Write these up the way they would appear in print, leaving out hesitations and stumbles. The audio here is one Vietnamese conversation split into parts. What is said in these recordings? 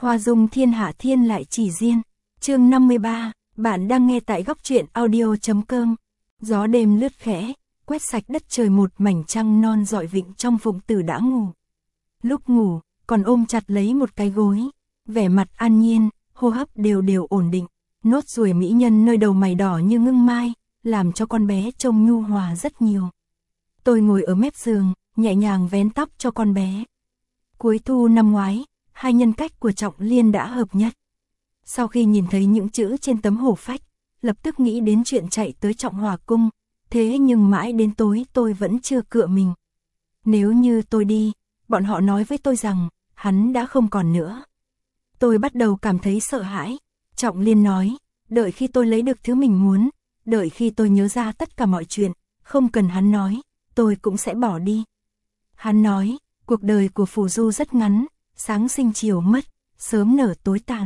Hoa dung thiên hạ thiên lại chỉ riêng. Chương 53, bạn đang nghe tại góc truyện audio.com. Gió đêm lướt khẽ, quét sạch đất trời, một mảnh trăng non rọi vịnh trong Phụng Tử đã ngủ. Lúc ngủ, còn ôm chặt lấy một cái gối, vẻ mặt an nhiên, hô hấp đều đều ổn định, nốt ruồi mỹ nhân nơi đầu mày đỏ như ngưng mai, làm cho con bé trông nhu hòa rất nhiều. Tôi ngồi ở mép giường, nhẹ nhàng vén tóc cho con bé. Cuối thu năm ngoái, hai nhân cách của Trọng Liên đã hợp nhất. Sau khi nhìn thấy những chữ trên tấm hổ phách, lập tức nghĩ đến chuyện chạy tới Trọng Hòa Cung, thế nhưng mãi đến tối tôi vẫn chưa cựa mình. Nếu như tôi đi, bọn họ nói với tôi rằng, hắn đã không còn nữa. Tôi bắt đầu cảm thấy sợ hãi. Trọng Liên nói, đợi khi tôi lấy được thứ mình muốn, đợi khi tôi nhớ ra tất cả mọi chuyện, không cần hắn nói, tôi cũng sẽ bỏ đi. Hắn nói, cuộc đời của phù du rất ngắn, sáng sinh chiều mất, sớm nở tối tàn.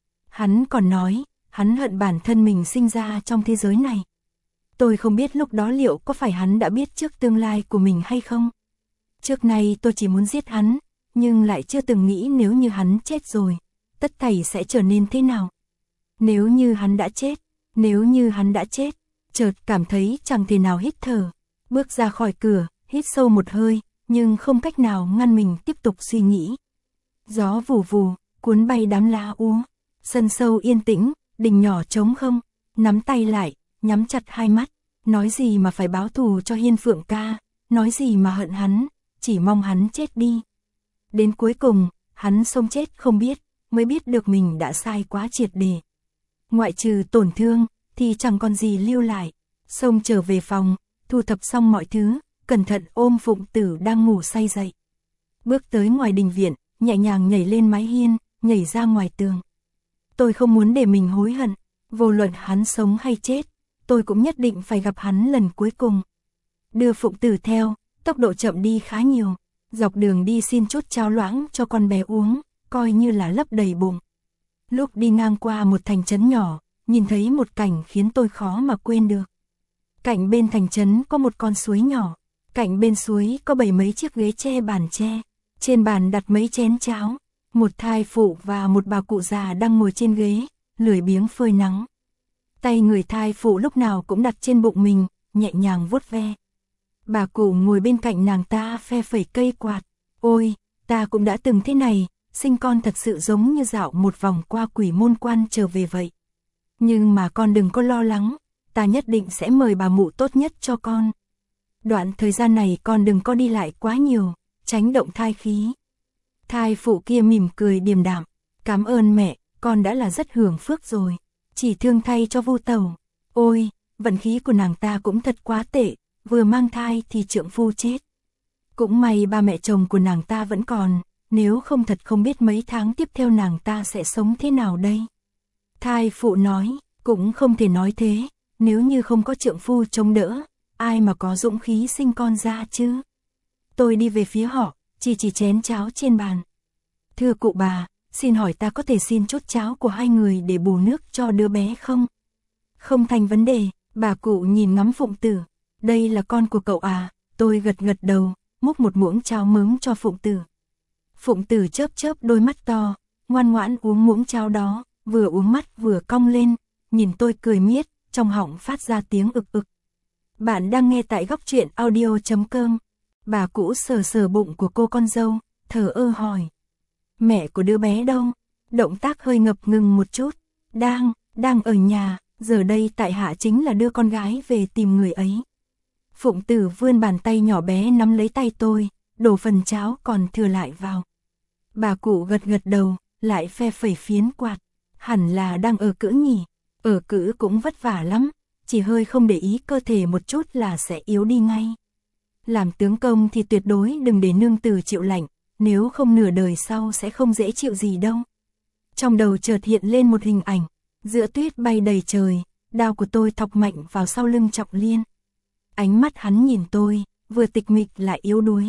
Hắn còn nói, hắn hận bản thân mình sinh ra trong thế giới này. Tôi không biết lúc đó liệu có phải hắn đã biết trước tương lai của mình hay không. Trước nay tôi chỉ muốn giết hắn, nhưng lại chưa từng nghĩ nếu như hắn chết rồi, tất thảy sẽ trở nên thế nào. Nếu như hắn đã chết, nếu như hắn đã chết, chợt cảm thấy chẳng thể nào hít thở. Bước ra khỏi cửa, hít sâu một hơi, nhưng không cách nào ngăn mình tiếp tục suy nghĩ. Gió vù vù, cuốn bay đám lá úa. Sân sâu yên tĩnh, đình nhỏ trống không, nắm tay lại, nhắm chặt hai mắt, nói gì mà phải báo thù cho Hiên Phượng ca, nói gì mà hận hắn, chỉ mong hắn chết đi. Đến cuối cùng, hắn sống chết không biết, mới biết được mình đã sai quá triệt để. Ngoại trừ tổn thương, thì chẳng còn gì lưu lại. Xông trở về phòng, thu thập xong mọi thứ, cẩn thận ôm Phụng Tử đang ngủ say dậy. Bước tới ngoài đình viện, nhẹ nhàng nhảy lên mái hiên, nhảy ra ngoài tường. Tôi không muốn để mình hối hận, vô luận hắn sống hay chết, tôi cũng nhất định phải gặp hắn lần cuối cùng. Đưa Phụng Tử theo, tốc độ chậm đi khá nhiều, dọc đường đi xin chút cháo loãng cho con bé uống, coi như là lấp đầy bụng. Lúc đi ngang qua một thành trấn nhỏ, nhìn thấy một cảnh khiến tôi khó mà quên được. Cạnh bên thành trấn có một con suối nhỏ, cạnh bên suối có bày mấy chiếc ghế tre bàn tre, trên bàn đặt mấy chén cháo. Một thai phụ và một bà cụ già đang ngồi trên ghế, lười biếng phơi nắng. Tay người thai phụ lúc nào cũng đặt trên bụng mình, nhẹ nhàng vuốt ve. Bà cụ ngồi bên cạnh nàng ta phe phẩy cây quạt. Ôi, ta cũng đã từng thế này, sinh con thật sự giống như dạo một vòng qua Quỷ Môn Quan trở về vậy. Nhưng mà con đừng có lo lắng, ta nhất định sẽ mời bà mụ tốt nhất cho con. Đoạn thời gian này con đừng có đi lại quá nhiều, tránh động thai khí. Thai phụ kia mỉm cười điềm đạm, cảm ơn mẹ, con đã là rất hưởng phước rồi, chỉ thương thay cho Vu Tẩu. Ôi, vận khí của nàng ta cũng thật quá tệ, vừa mang thai thì trượng phu chết. Cũng may ba mẹ chồng của nàng ta vẫn còn, nếu không thật không biết mấy tháng tiếp theo nàng ta sẽ sống thế nào đây. Thai phụ nói, cũng không thể nói thế, nếu như không có trượng phu chống đỡ, ai mà có dũng khí sinh con ra chứ. Tôi đi về phía họ, chỉ chén cháo trên bàn. Thưa cụ bà, xin hỏi ta có thể xin chút cháo của hai người để bù nước cho đứa bé không? Không thành vấn đề, bà cụ nhìn ngắm Phụng Tử. Đây là con của cậu à? Tôi gật gật đầu, múc một muỗng cháo mớm cho Phụng Tử. Phụng Tử chớp chớp đôi mắt to, ngoan ngoãn uống muỗng cháo đó, vừa uống mắt vừa cong lên, nhìn tôi cười miết, trong họng phát ra tiếng ực ực. Bạn đang nghe tại góc truyện audio.com. Bà cũ sờ sờ bụng của cô con dâu, thờ ơ hỏi. Mẹ của đứa bé đâu? Động tác hơi ngập ngừng một chút. Đang ở nhà, giờ đây tại hạ chính là đưa con gái về tìm người ấy. Phụng Tử vươn bàn tay nhỏ bé nắm lấy tay tôi, đổ phần cháo còn thừa lại vào. Bà cụ gật gật đầu, lại phe phẩy phiến quạt. Hẳn là đang ở cữ nhỉ, ở cữ cũng vất vả lắm, chỉ hơi không để ý cơ thể một chút là sẽ yếu đi ngay. Làm tướng công thì tuyệt đối đừng để nương tử chịu lạnh, nếu không nửa đời sau sẽ không dễ chịu gì đâu. Trong đầu chợt hiện lên một hình ảnh, giữa tuyết bay đầy trời, đao của tôi thọc mạnh vào sau lưng Trọng Liên. Ánh mắt hắn nhìn tôi, vừa tịch mịch lại yếu đuối.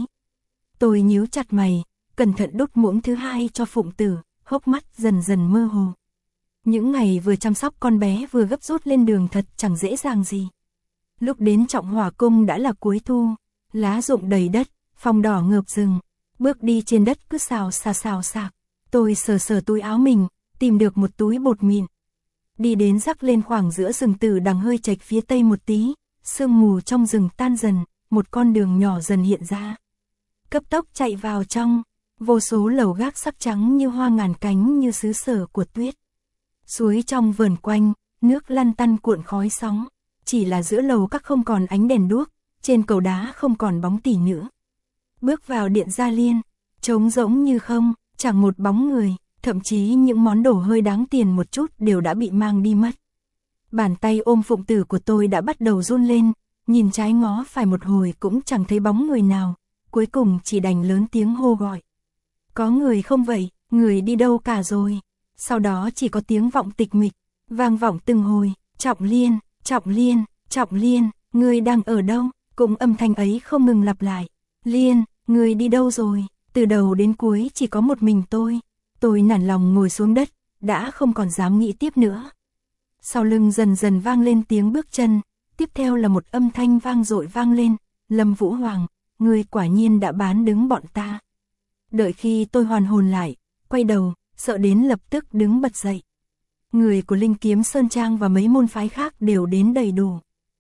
Tôi nhíu chặt mày, cẩn thận đút muỗng thứ hai cho Phụng Tử, hốc mắt dần dần mơ hồ. Những ngày vừa chăm sóc con bé vừa gấp rút lên đường thật chẳng dễ dàng gì. Lúc đến Trọng Hòa Cung đã là cuối thu. Lá rụng đầy đất, phong đỏ ngợp rừng, bước đi trên đất cứ xào xạc. Tôi sờ sờ túi áo mình, tìm được một túi bột mịn. Đi đến rắc lên khoảng giữa rừng Tử Đằng hơi chệch phía tây một tí, sương mù trong rừng tan dần, một con đường nhỏ dần hiện ra. Cấp tốc chạy vào trong, vô số lầu gác sắc trắng như hoa ngàn cánh như xứ sở của tuyết. Suối trong vờn quanh, nước lăn tăn cuộn khói sóng, chỉ là giữa lầu các không còn ánh đèn đuốc, trên cầu đá không còn bóng tỉ nữa. Bước vào điện Gia Liên, trống rỗng như không, chẳng một bóng người, thậm chí những món đồ hơi đáng tiền một chút đều đã bị mang đi mất. Bàn tay ôm phụng tử của tôi đã bắt đầu run lên, nhìn trái ngó phải một hồi cũng chẳng thấy bóng người nào, cuối cùng chỉ đành lớn tiếng hô gọi. Có người không vậy, người đi đâu cả rồi? Sau đó chỉ có tiếng vọng tịch mịch, vang vọng từng hồi, Trọng Liên, Trọng Liên, Trọng Liên, người đang ở đâu? Cũng âm thanh ấy không ngừng lặp lại. Liên, người đi đâu rồi? Từ đầu đến cuối chỉ có một mình tôi. Tôi nản lòng ngồi xuống đất, đã không còn dám nghĩ tiếp nữa. Sau lưng dần dần vang lên tiếng bước chân, tiếp theo là một âm thanh vang dội vang lên. Lâm Vũ Hoàng, người quả nhiên đã bán đứng bọn ta. Đợi khi tôi hoàn hồn lại, quay đầu, sợ đến lập tức đứng bật dậy. Người của Linh Kiếm Sơn Trang và mấy môn phái khác đều đến đầy đủ.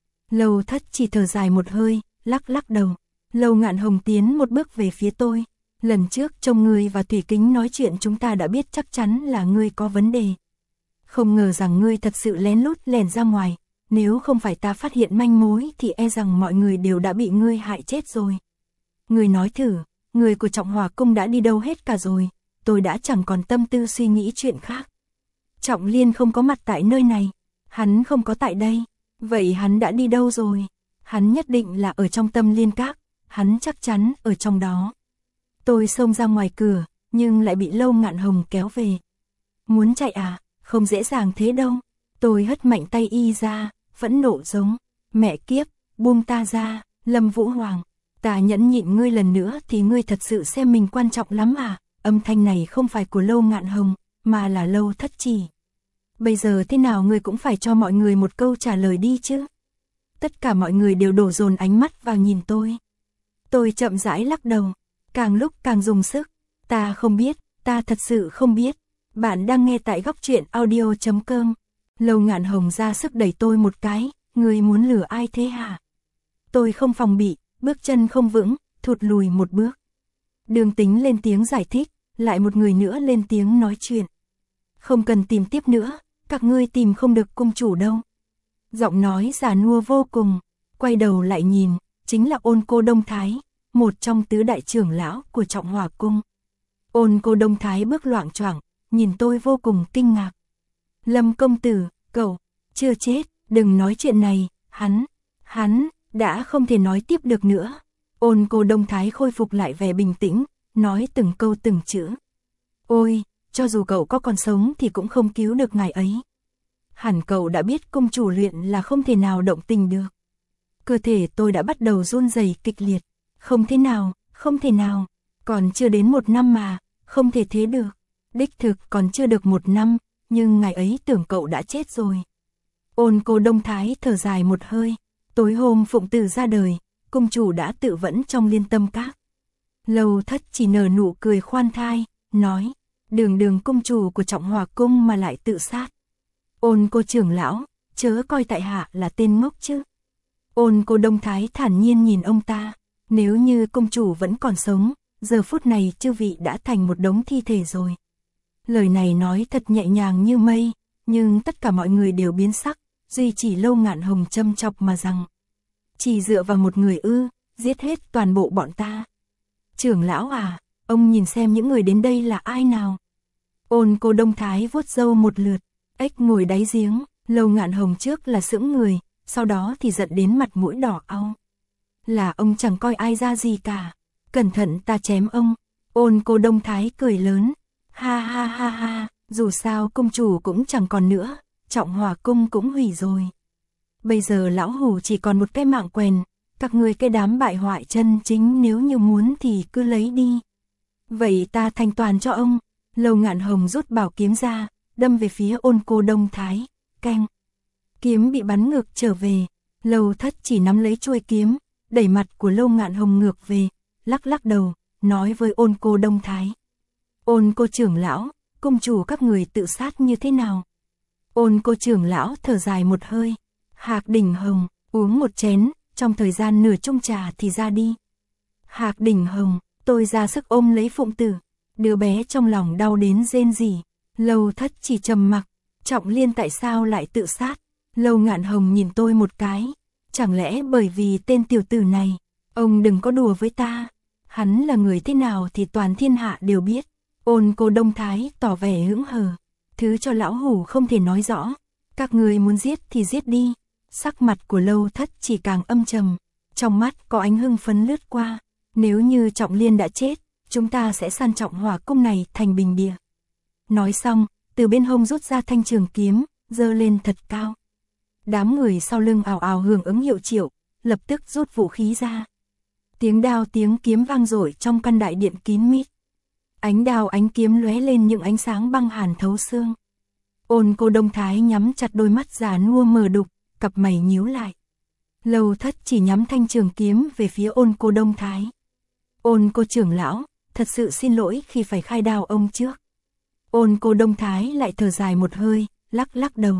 Lâu Thất chỉ thở dài một hơi, lắc lắc đầu. Lâu Ngạn Hồng tiến một bước về phía tôi. Lần trước trông ngươi và Thủy Kính nói chuyện chúng ta đã biết chắc chắn là ngươi có vấn đề. Không ngờ rằng ngươi thật sự lén lút lẻn ra ngoài. Nếu không phải ta phát hiện manh mối thì e rằng mọi người đều đã bị ngươi hại chết rồi. Ngươi nói thử, người của Trọng Hỏa Cung đã đi đâu hết cả rồi. Tôi đã chẳng còn tâm tư suy nghĩ chuyện khác. Trọng Liên không có mặt tại nơi này. Hắn không có tại đây. Vậy hắn đã đi đâu rồi? Hắn nhất định là ở trong Tâm Liên Các. Hắn chắc chắn ở trong đó. Tôi xông ra ngoài cửa, nhưng lại bị Lâu Ngạn Hồng kéo về. Muốn chạy à? Không dễ dàng thế đâu. Tôi hất mạnh tay y ra, phẫn nộ giống. Mẹ kiếp, buông ta ra, Lâm Vũ Hoàng. Ta nhẫn nhịn ngươi lần nữa thì ngươi thật sự xem mình quan trọng lắm à? Âm thanh này không phải của Lâu Ngạn Hồng, mà là Lâu Thất Chỉ. Bây giờ thế nào ngươi cũng phải cho mọi người một câu trả lời đi chứ. Tất cả mọi người đều đổ dồn ánh mắt vào nhìn tôi. Tôi chậm rãi lắc đầu, càng lúc càng dùng sức. Ta không biết, ta thật sự không biết. Bạn đang nghe tại góc truyện audio.com. Lâu Ngạn Hồng ra sức đẩy tôi một cái. Ngươi muốn lừa ai thế hả? Tôi không phòng bị, bước chân không vững, thụt lùi một bước. Đường Tính lên tiếng giải thích, lại một người nữa lên tiếng nói chuyện. Không cần tìm tiếp nữa, các ngươi tìm không được cung chủ đâu. Giọng nói già nua vô cùng, quay đầu lại nhìn, chính là Ôn Cô Đông Thái, một trong tứ đại trưởng lão của Trọng Hỏa Cung. Ôn Cô Đông Thái bước loạng choạng, nhìn tôi vô cùng kinh ngạc. Lâm công tử, cậu, chưa chết, đừng nói chuyện này, hắn, đã không thể nói tiếp được nữa. Ôn Cô Đông Thái khôi phục lại vẻ bình tĩnh, nói từng câu từng chữ. Ôi, cho dù cậu có còn sống thì cũng không cứu được ngài ấy. Hẳn cậu đã biết cung chủ luyện là không thể nào động tình được. Cơ thể tôi đã bắt đầu run rẩy kịch liệt. Không thể nào, còn chưa đến 1 năm mà, không thể thế được. Đích thực còn chưa được 1 năm, nhưng ngài ấy tưởng cậu đã chết rồi. Ôn Cô Đông Thái thở dài một hơi. Tối hôm Phụng Tử ra đời, cung chủ đã tự vẫn trong Liên Tâm Các. Lâu Thất chỉ nở nụ cười khoan thai, nói, đường cung chủ của Trọng Hỏa Cung mà lại tự sát. Ôn Cô trưởng lão, chớ coi tại hạ là tên ngốc chứ. Ôn Cô Đông Thái thản nhiên nhìn ông ta, nếu như cung chủ vẫn còn sống, giờ phút này chư vị đã thành một đống thi thể rồi. Lời này nói thật nhẹ nhàng như mây, nhưng tất cả mọi người đều biến sắc, duy chỉ Lâu Ngạn Hồng châm chọc mà rằng, chỉ dựa vào một người ư, giết hết toàn bộ bọn ta. Trưởng lão à, ông nhìn xem những người đến đây là ai nào. Ôn Cô Đông Thái vuốt râu một lượt, ếch ngồi đáy giếng. Lâu Ngạn Hồng trước là sững người, sau đó thì giận đến mặt mũi đỏ au. Là ông chẳng coi ai ra gì cả, cẩn thận ta chém ông. Ôn Cô Đông Thái cười lớn, ha ha ha ha, dù sao cung chủ cũng chẳng còn nữa, Trọng Hỏa Cung cũng hủy rồi. Bây giờ lão hủ chỉ còn một cái mạng quèn, các ngươi cái đám bại hoại chân chính nếu như muốn thì cứ lấy đi. Vậy ta thanh toàn cho ông. Lâu Ngạn Hồng rút bảo kiếm ra, đâm về phía Ôn Cô Đông Thái. Keng. Kiếm bị bắn ngược trở về. Lâu Thất chỉ nắm lấy chuôi kiếm, đẩy mặt của Lâu Ngạn Hồng ngược về, lắc lắc đầu, nói với Ôn Cô Đông Thái. Ôn Cô trưởng lão, cung chủ các người tự sát như thế nào? Ôn Cô trưởng lão thở dài một hơi. Hạc Đỉnh Hồng, uống một chén, trong thời gian nửa chung trà thì ra đi. Hạc Đỉnh Hồng, tôi ra sức ôm lấy Phụng Tử. Đứa bé trong lòng đau đến rên rỉ. Lâu Thất chỉ trầm mặc. Trọng Liên tại sao lại tự sát? Lâu Ngạn Hồng nhìn tôi một cái. Chẳng lẽ bởi vì tên tiểu tử này? Ông đừng có đùa với ta. Hắn là người thế nào thì toàn thiên hạ đều biết. Ôn Cô Đông Thái tỏ vẻ hững hờ. Thứ cho lão hủ không thể nói rõ. Các người muốn giết thì giết đi. Sắc mặt của Lâu Thất chỉ càng âm trầm. Trong mắt có ánh hưng phấn lướt qua. Nếu như Trọng Liên đã chết, chúng ta sẽ san trọng hỏa cung này thành bình địa. Nói xong, từ bên hông rút ra thanh trường kiếm, giơ lên thật cao. Đám người sau lưng ào ào hưởng ứng hiệu triệu, lập tức rút vũ khí ra. Tiếng đao tiếng kiếm vang dội trong căn đại điện kín mít. Ánh đao ánh kiếm lóe lên những ánh sáng băng hàn thấu xương. Ôn Cô Đông Thái nhắm chặt đôi mắt già nua mờ đục, cặp mày nhíu lại. Lâu Thất chỉ nhắm thanh trường kiếm về phía Ôn Cô Đông Thái. Ôn Cô trưởng lão, thật sự xin lỗi khi phải khai đao ông trước. Ôn Cô Đông Thái lại thở dài một hơi, lắc lắc đầu.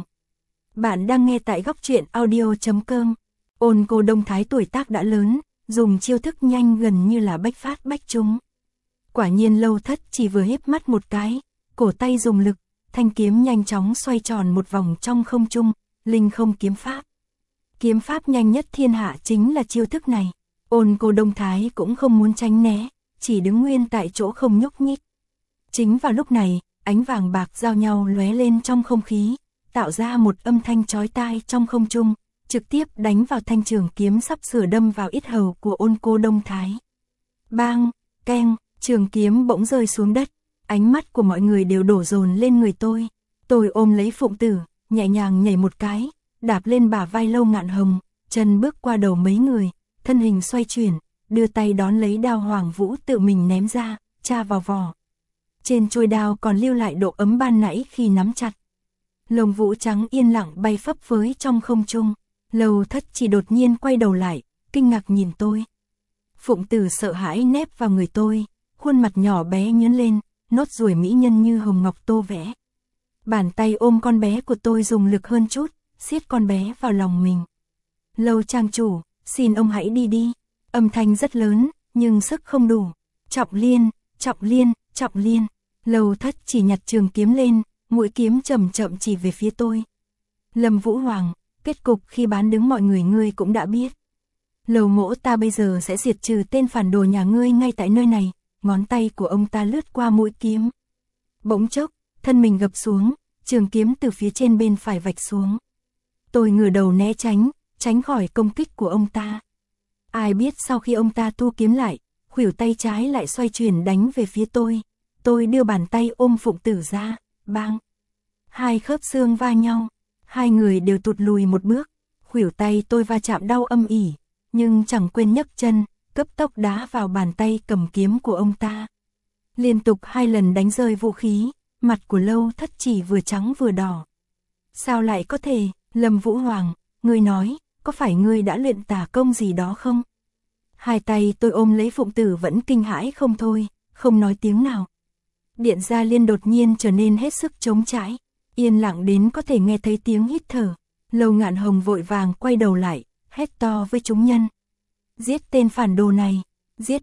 Bạn đang nghe tại góc truyện audio.com. Ôn Cô Đông Thái tuổi tác đã lớn, dùng chiêu thức nhanh gần như là bách phát bách trúng. Quả nhiên Lâu Thất chỉ vừa híp mắt một cái, cổ tay dùng lực, thanh kiếm nhanh chóng xoay tròn một vòng trong không trung, linh không kiếm pháp. Kiếm pháp nhanh nhất thiên hạ chính là chiêu thức này. Ôn Cô Đông Thái cũng không muốn tránh né, chỉ đứng nguyên tại chỗ không nhúc nhích. Chính vào lúc này, ánh vàng bạc giao nhau lóe lên trong không khí, tạo ra một âm thanh chói tai trong không trung, trực tiếp đánh vào thanh trường kiếm sắp sửa đâm vào yết hầu của Ôn Cô Đông Thái. Bang, keng, trường kiếm bỗng rơi xuống đất, ánh mắt của mọi người đều đổ dồn lên người tôi. Tôi ôm lấy Phụng Tử, nhẹ nhàng nhảy một cái, đạp lên bả vai Lâu Ngạn Hồng, chân bước qua đầu mấy người, thân hình xoay chuyển, đưa tay đón lấy đao Hoàng Vũ tự mình ném ra, tra vào vỏ. Trên chuôi đao còn lưu lại độ ấm ban nãy khi nắm chặt. Lông vũ trắng yên lặng bay phấp phới trong không trung. Lâu Thất chỉ đột nhiên quay đầu lại, kinh ngạc nhìn tôi. Phụng Tử sợ hãi nép vào người tôi, khuôn mặt nhỏ bé nhướng lên, nốt ruồi mỹ nhân như hồng ngọc tô vẽ. Bàn tay ôm con bé của tôi dùng lực hơn chút, siết con bé vào lòng mình. Lâu trang chủ, xin ông hãy đi đi. Âm thanh rất lớn, nhưng sức không đủ. Trọng Liên, Trọng Liên, Trọng Liên. Lâu Thất chỉ nhặt trường kiếm lên, mũi kiếm chậm chậm chỉ về phía tôi. Lâm Vũ Hoàng, kết cục khi bán đứng mọi người ngươi cũng đã biết. Lầu mỗ ta bây giờ sẽ diệt trừ tên phản đồ nhà ngươi ngay tại nơi này. Ngón tay của ông ta lướt qua mũi kiếm. Bỗng chốc, thân mình gập xuống, trường kiếm từ phía trên bên phải vạch xuống. Tôi ngửa đầu né tránh khỏi công kích của ông ta. Ai biết sau khi ông ta thu kiếm lại, khuỷu tay trái lại xoay chuyển đánh về phía tôi. Tôi đưa bàn tay ôm Phụng Tử ra, bang. Hai khớp xương va nhau, hai người đều tụt lùi một bước. Khuỷu tay tôi va chạm đau âm ỉ, nhưng chẳng quên nhấc chân, cấp tốc đá vào bàn tay cầm kiếm của ông ta. Liên tục 2 lần đánh rơi vũ khí, mặt của Lâu Thất chỉ vừa trắng vừa đỏ. Sao lại có thể, Lâm Vũ Hoàng, ngươi nói, có phải ngươi đã luyện tà công gì đó không? Hai tay tôi ôm lấy Phụng Tử vẫn kinh hãi không thôi, không nói tiếng nào. Điện Gia Liên đột nhiên trở nên hết sức trống trải, yên lặng đến có thể nghe thấy tiếng hít thở. Lâu Ngạn Hồng vội vàng quay đầu lại, hét to với chúng nhân. Giết tên phản đồ này, giết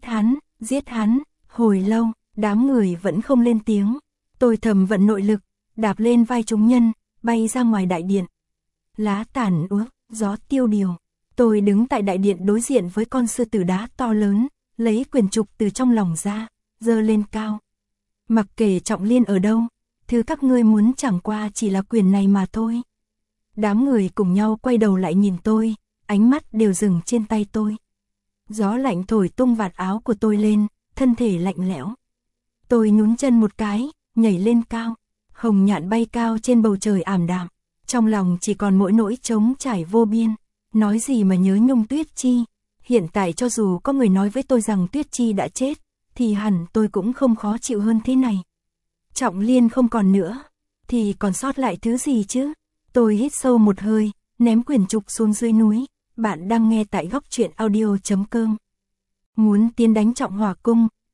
hắn, hồi lâu, đám người vẫn không lên tiếng. Tôi thầm vận nội lực, đạp lên vai chúng nhân, bay ra ngoài đại điện. Lá tàn úa, gió tiêu điều. Tôi đứng tại đại điện đối diện với con sư tử đá to lớn, lấy quyền trục từ trong lòng ra, giơ lên cao. Mặc kệ Trọng Liên ở đâu, thứ các ngươi muốn chẳng qua chỉ là quyền này mà thôi. Đám người cùng nhau quay đầu lại nhìn tôi, ánh mắt đều dừng trên tay tôi. Gió lạnh thổi tung vạt áo của tôi lên, thân thể lạnh lẽo. Tôi nhún chân một cái, nhảy lên cao, hồng nhạn bay cao trên bầu trời ảm đạm. Trong lòng chỉ còn mỗi nỗi trống trải vô biên, nói gì mà nhớ nhung Tuyết Chi. Hiện tại cho dù có người nói với tôi rằng Tuyết Chi đã chết, thì hẳn tôi cũng không khó chịu hơn thế này. Trọng Liên không còn nữa, thì còn sót lại thứ gì chứ? Tôi hít sâu một hơi, ném quyển trục xuống dưới núi. Bạn đang nghe tại góc truyện audio.com. Muốn tiến đánh Trọng Hỏa Cung,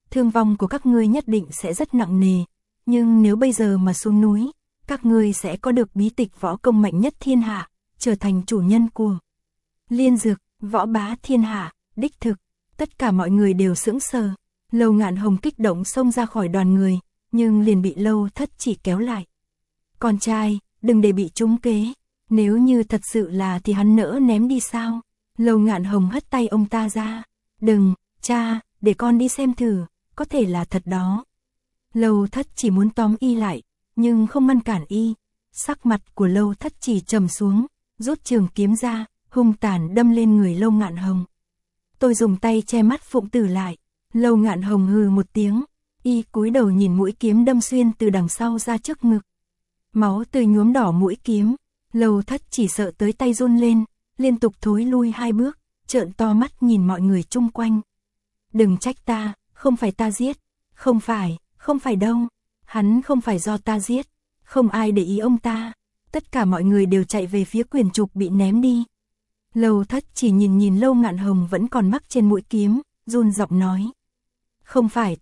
thương vong của các ngươi nhất định sẽ rất nặng nề, nhưng nếu bây giờ mà xuống núi, các ngươi sẽ có được bí tịch võ công mạnh nhất thiên hạ, trở thành chủ nhân của Liên Dược, võ bá thiên hạ, đích thực. Tất cả mọi người đều sững sờ. Lâu Ngạn Hồng kích động xông ra khỏi đoàn người, nhưng liền bị Lâu Thất Chỉ kéo lại. Con trai, đừng để bị trúng kế, nếu như thật sự là thì hắn nỡ ném đi sao? Lâu Ngạn Hồng hất tay ông ta ra. Đừng, cha, để con đi xem thử, có thể là thật đó. Lâu Thất Chỉ muốn tóm y lại, nhưng không ngăn cản y. Sắc mặt của Lâu Thất Chỉ trầm xuống, rút trường kiếm ra, hung tàn đâm lên người Lâu Ngạn Hồng. Tôi dùng tay che mắt Phụng Tử lại. Lâu Ngạn Hồng hừ một tiếng, y cúi đầu nhìn mũi kiếm đâm xuyên từ đằng sau ra trước ngực. Máu tươi nhuốm đỏ mũi kiếm, Lâu Thất Chỉ sợ tới tay run lên, liên tục thối lui 2 bước, trợn to mắt nhìn mọi người chung quanh. Đừng trách ta, không phải ta giết, không phải đâu, hắn không phải do ta giết, không ai để ý ông ta. Tất cả mọi người đều chạy về phía quyển trục bị ném đi. Lâu Thất Chỉ nhìn Lâu Ngạn Hồng vẫn còn mắc trên mũi kiếm, run giọng nói. Không phải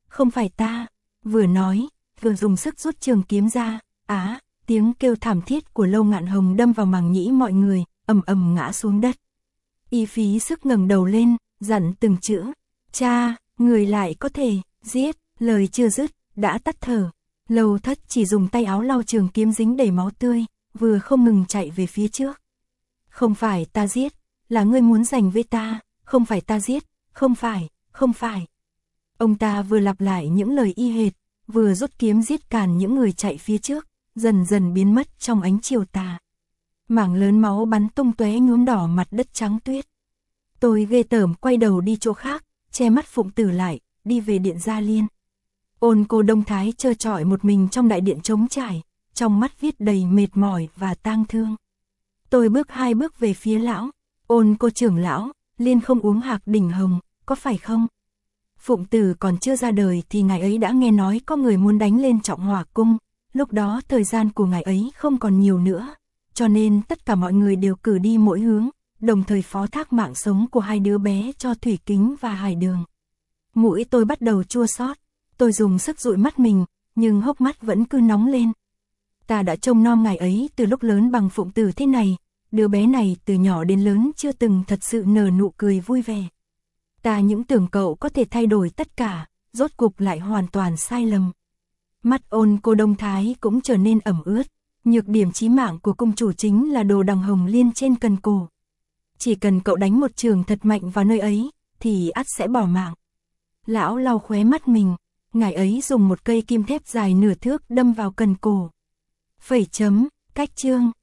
ta, vừa nói, vừa dùng sức rút trường kiếm ra, tiếng kêu thảm thiết của Lâu Ngạn Hồng đâm vào màng nhĩ mọi người, ầm ầm ngã xuống đất. Y phí sức ngẩng đầu lên, dặn từng chữ, cha, người lại có thể giết, lời chưa dứt, đã tắt thở. Lâu Thất Chỉ dùng tay áo lau trường kiếm dính đầy máu tươi, vừa không ngừng chạy về phía trước. Không phải ta giết, là ngươi muốn giành với ta, không phải ta giết, không phải. Ông ta vừa lặp lại những lời y hệt, vừa rút kiếm giết càn những người chạy phía trước, dần dần biến mất trong ánh chiều tà. Mảng lớn máu bắn tung tóe nhuốm đỏ mặt đất trắng tuyết. Tôi ghê tởm quay đầu đi chỗ khác, che mắt Phụng Tử lại, đi về điện Gia Liên. Ôn Cô Đông Thái trơ trọi một mình trong đại điện trống trải, trong mắt viết đầy mệt mỏi và tang thương. Tôi bước 2 bước về phía lão. Ôn Cô trưởng lão, Liên không uống hạc đỉnh hồng, có phải không? Phụng Tử còn chưa ra đời thì ngài ấy đã nghe nói có người muốn đánh lên Trọng Hỏa cung. Lúc đó thời gian của ngài ấy không còn nhiều nữa, cho nên tất cả mọi người đều cử đi mỗi hướng, đồng thời phó thác mạng sống của 2 đứa bé cho Thủy Kính và Hải Đường. Mũi tôi bắt đầu chua xót, tôi dùng sức dụi mắt mình, nhưng hốc mắt vẫn cứ nóng lên. Ta đã trông nom ngài ấy từ lúc lớn bằng Phụng Tử thế này, đứa bé này từ nhỏ đến lớn chưa từng thật sự nở nụ cười vui vẻ. Ta những tưởng cậu có thể thay đổi tất cả, rốt cục lại hoàn toàn sai lầm. Mắt Ôn Cô Đông Thái cũng trở nên ẩm ướt, nhược điểm chí mạng của cung chủ chính là đồ đằng hồng liên trên cần cổ. Chỉ cần cậu đánh một chưởng thật mạnh vào nơi ấy, thì ắt sẽ bỏ mạng. Lão lau khóe mắt mình, ngài ấy dùng một cây kim thép dài nửa thước đâm vào cần cổ. Cách chương